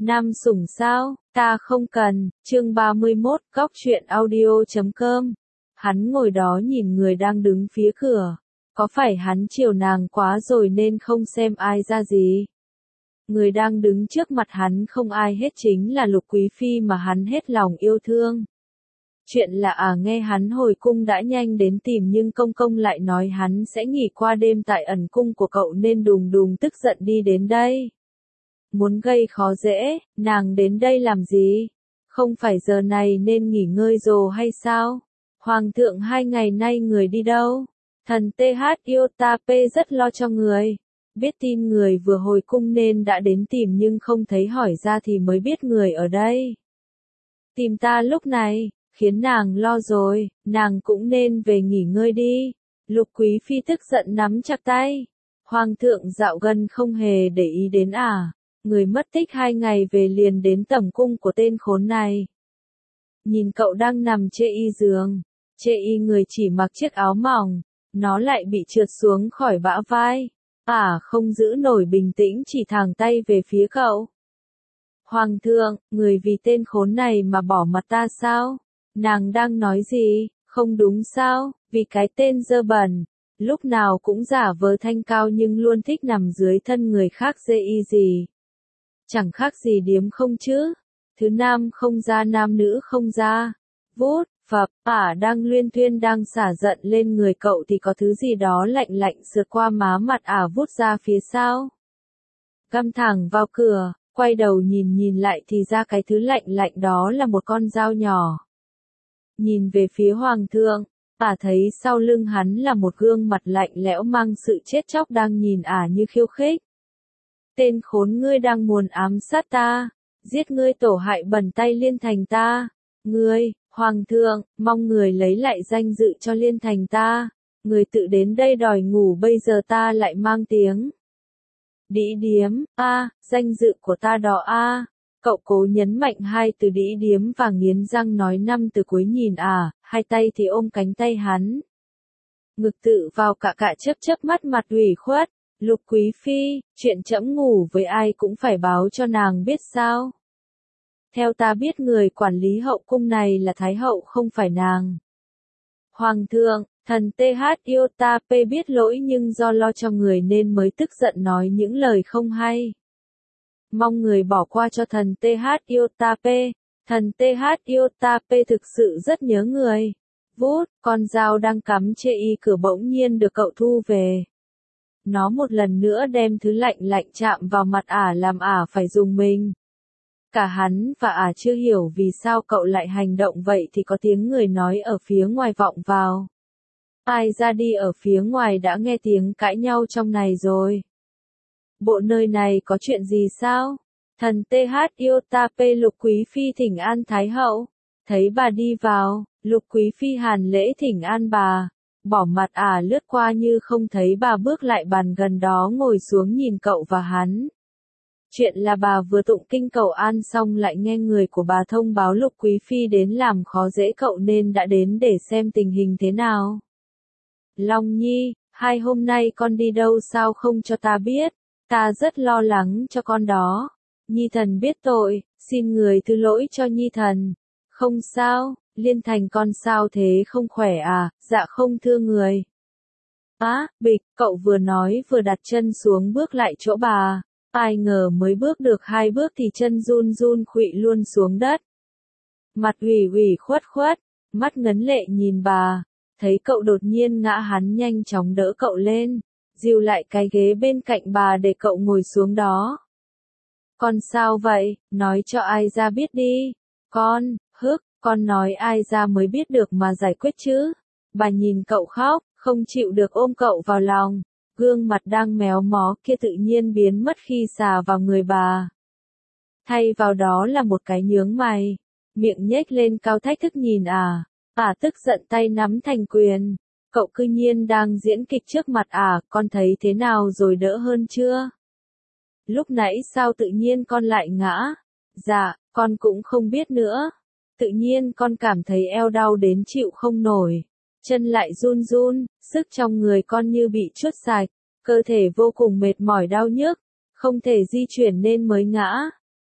Nam sủng sao, ta không cần, chương 31, góc truyện audio.com. Hắn ngồi đó nhìn người đang đứng phía cửa. Có phải hắn chiều nàng quá rồi nên không xem ai ra gì? Người đang đứng trước mặt hắn không ai hết chính là Lục Quý Phi mà hắn hết lòng yêu thương. Chuyện là nghe hắn hồi cung đã nhanh đến tìm nhưng công công lại nói hắn sẽ nghỉ qua đêm tại ẩn cung của cậu nên đùng đùng tức giận đi đến đây. Muốn gây khó dễ, nàng đến đây làm gì? Không phải giờ này nên nghỉ ngơi rồi hay sao? Hoàng thượng 2 ngày nay người đi đâu? Thần TH Iotap rất lo cho người. Biết tin người vừa hồi cung nên đã đến tìm nhưng không thấy hỏi ra thì mới biết người ở đây. Tìm ta lúc này, khiến nàng lo rồi, nàng cũng nên về nghỉ ngơi đi. Lục Quý Phi tức giận nắm chặt tay. Hoàng thượng dạo gần không hề để ý đến người mất tích 2 ngày về liền đến tẩm cung của tên khốn này. Nhìn cậu đang nằm chê y giường, chê y người chỉ mặc chiếc áo mỏng, nó lại bị trượt xuống khỏi bả vai. Không giữ nổi bình tĩnh chỉ thẳng tay về phía cậu. Hoàng thượng, người vì tên khốn này mà bỏ mặt ta sao? Nàng đang nói gì, không đúng sao, vì cái tên dơ bẩn, lúc nào cũng giả vờ thanh cao nhưng luôn thích nằm dưới thân người khác dê y gì. Chẳng khác gì điếm không chứ, thứ nam không ra nam nữ không ra. Vút, phập, đang luyên thuyên đang xả giận lên người cậu thì có thứ gì đó lạnh lạnh sượt qua má mặt vút ra phía sau. Găm thẳng vào cửa, quay đầu nhìn lại thì ra cái thứ lạnh lạnh đó là một con dao nhỏ. Nhìn về phía hoàng thượng, thấy sau lưng hắn là một gương mặt lạnh lẽo mang sự chết chóc đang nhìn như khiêu khích. Tên khốn, ngươi đang muốn ám sát ta, giết ngươi tổ hại bẩn tay Liên Thành ta. Ngươi, hoàng thượng, mong người lấy lại danh dự cho Liên Thành ta. Người tự đến đây đòi ngủ bây giờ ta lại mang tiếng đĩ điếm, danh dự của ta đó Cậu cố nhấn mạnh 2 từ đĩ điếm và nghiến răng nói 5 từ cuối nhìn 2 tay thì ôm cánh tay hắn. Ngực tự vào cạ chớp mắt mặt ủy khuất. Lục Quý Phi, chuyện trẫm ngủ với ai cũng phải báo cho nàng biết sao? Theo ta biết người quản lý hậu cung này là Thái hậu không phải nàng. Hoàng thượng, thần TH Iotap biết lỗi nhưng do lo cho người nên mới tức giận nói những lời không hay. Mong người bỏ qua cho thần TH Iotap. Thần TH Iotap thực sự rất nhớ người. Vút, con dao đang cắm chê y cửa bỗng nhiên được cậu thu về. Nó một lần nữa đem thứ lạnh lạnh chạm vào mặt làm phải rùng mình. Cả hắn và chưa hiểu vì sao cậu lại hành động vậy thì có tiếng người nói ở phía ngoài vọng vào. Ai ra đi ở phía ngoài đã nghe tiếng cãi nhau trong này rồi. Bộ nơi này có chuyện gì sao? Thần TH Iotap Lục Quý Phi thỉnh an Thái hậu. Thấy bà đi vào, Lục Quý Phi hàn lễ thỉnh an bà. Bỏ mặt lướt qua như không thấy bà bước lại bàn gần đó ngồi xuống nhìn cậu và hắn. Chuyện là bà vừa tụng kinh cầu an xong lại nghe người của bà thông báo Lục Quý Phi đến làm khó dễ cậu nên đã đến để xem tình hình thế nào. Long Nhi, 2 hôm nay con đi đâu sao không cho ta biết, ta rất lo lắng cho con đó. Nhi thần biết tội, xin người thứ lỗi cho Nhi thần. Không sao. Liên Thành con sao thế không khỏe dạ không thưa người. Bịch, cậu vừa nói vừa đặt chân xuống bước lại chỗ bà. Ai ngờ mới bước được 2 bước thì chân run run khuỵu luôn xuống đất. Mặt ủy khuất, mắt ngấn lệ nhìn bà. Thấy cậu đột nhiên ngã hắn nhanh chóng đỡ cậu lên. Dìu lại cái ghế bên cạnh bà để cậu ngồi xuống đó. Con sao vậy, nói cho ai ra biết đi. Con nói ai ra mới biết được mà giải quyết chứ. Bà nhìn cậu khóc, không chịu được ôm cậu vào lòng. Gương mặt đang méo mó kia tự nhiên biến mất khi xà vào người bà. Thay vào đó là một cái nhướng mày. Miệng nhếch lên cao thách thức nhìn tức giận tay nắm thành quyền. Cậu cư nhiên đang diễn kịch trước mặt con thấy thế nào rồi đỡ hơn chưa? Lúc nãy sao tự nhiên con lại ngã? Dạ, con cũng không biết nữa. Tự nhiên con cảm thấy eo đau đến chịu không nổi. Chân lại run run, sức trong người con như bị trút sạch. Cơ thể vô cùng mệt mỏi đau nhức. Không thể di chuyển nên mới ngã.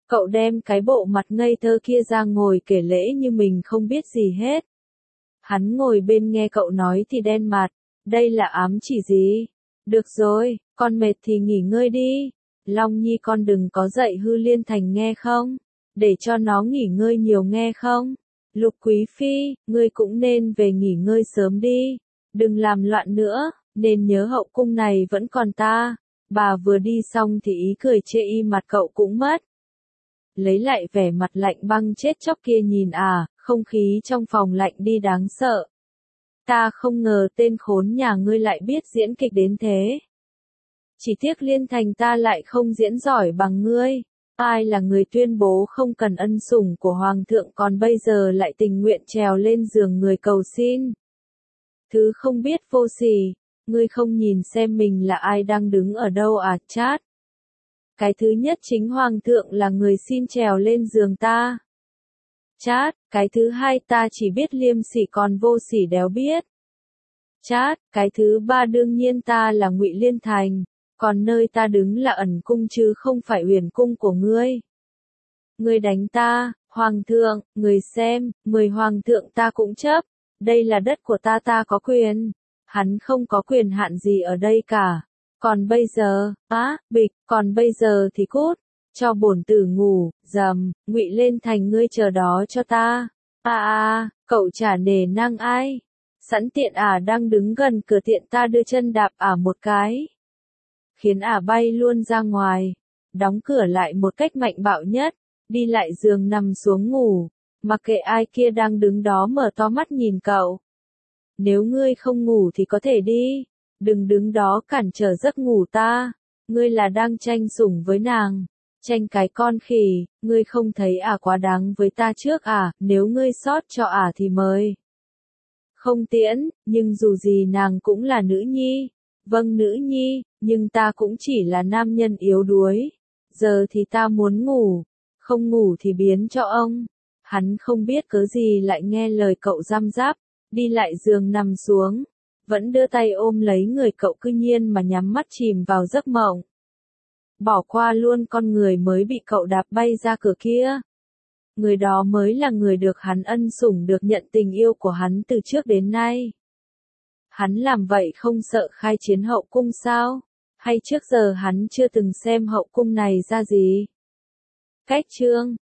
Cậu đem cái bộ mặt ngây thơ kia ra ngồi kể lễ như mình không biết gì hết. Hắn ngồi bên nghe cậu nói thì đen mặt, đây là ám chỉ gì? Được rồi, con mệt thì nghỉ ngơi đi. Long Nhi con đừng có dạy hư Liên Thành nghe không? Để cho nó nghỉ ngơi nhiều nghe không? Lục Quý Phi, ngươi cũng nên về nghỉ ngơi sớm đi. Đừng làm loạn nữa, nên nhớ hậu cung này vẫn còn ta. Bà vừa đi xong thì ý cười chê y mặt cậu cũng mất. Lấy lại vẻ mặt lạnh băng chết chóc kia nhìn không khí trong phòng lạnh đi đáng sợ. Ta không ngờ tên khốn nhà ngươi lại biết diễn kịch đến thế. Chỉ tiếc Liên Thành ta lại không diễn giỏi bằng ngươi. Ai là người tuyên bố không cần ân sủng của Hoàng thượng còn bây giờ lại tình nguyện trèo lên giường người cầu xin. Thứ không biết vô sỉ, ngươi không nhìn xem mình là ai đang đứng ở đâu Chát. Cái thứ nhất chính Hoàng thượng là người xin trèo lên giường ta. Chát, cái thứ hai ta chỉ biết liêm sỉ còn vô sỉ đéo biết. Chát, cái thứ ba đương nhiên ta là Ngụy Liên Thành, còn nơi ta đứng là ẩn cung chứ không phải Uyển cung của ngươi. Ngươi đánh ta, Hoàng thượng, người xem, 10 Hoàng thượng ta cũng chấp, đây là đất của ta có quyền, hắn không có quyền hạn gì ở đây cả. Còn bây giờ, bịch, còn bây giờ thì cút, cho bổn tử ngủ, Ngụy Liên Thành ngươi chờ đó cho ta. Cậu chả nể nang ai. Sẵn tiện đang đứng gần cửa tiện ta đưa chân đạp một cái. Khiến bay luôn ra ngoài, đóng cửa lại một cách mạnh bạo nhất, đi lại giường nằm xuống ngủ, mặc kệ ai kia đang đứng đó mở to mắt nhìn cậu. Nếu ngươi không ngủ thì có thể đi. Đừng đứng đó cản trở giấc ngủ ta, ngươi là đang tranh sủng với nàng, tranh cái con khỉ, ngươi không thấy quá đáng với ta trước nếu ngươi sót cho thì mời. Không tiễn, nhưng dù gì nàng cũng là nữ nhi, vâng nữ nhi, nhưng ta cũng chỉ là nam nhân yếu đuối, giờ thì ta muốn ngủ, không ngủ thì biến cho ông. Hắn không biết cớ gì lại nghe lời cậu răm rắp, đi lại giường nằm xuống. Vẫn đưa tay ôm lấy người cậu cư nhiên mà nhắm mắt chìm vào giấc mộng. Bỏ qua luôn con người mới bị cậu đạp bay ra cửa kia. Người đó mới là người được hắn ân sủng được nhận tình yêu của hắn từ trước đến nay. Hắn làm vậy không sợ khai chiến hậu cung sao? Hay trước giờ hắn chưa từng xem hậu cung này ra gì? Cách chương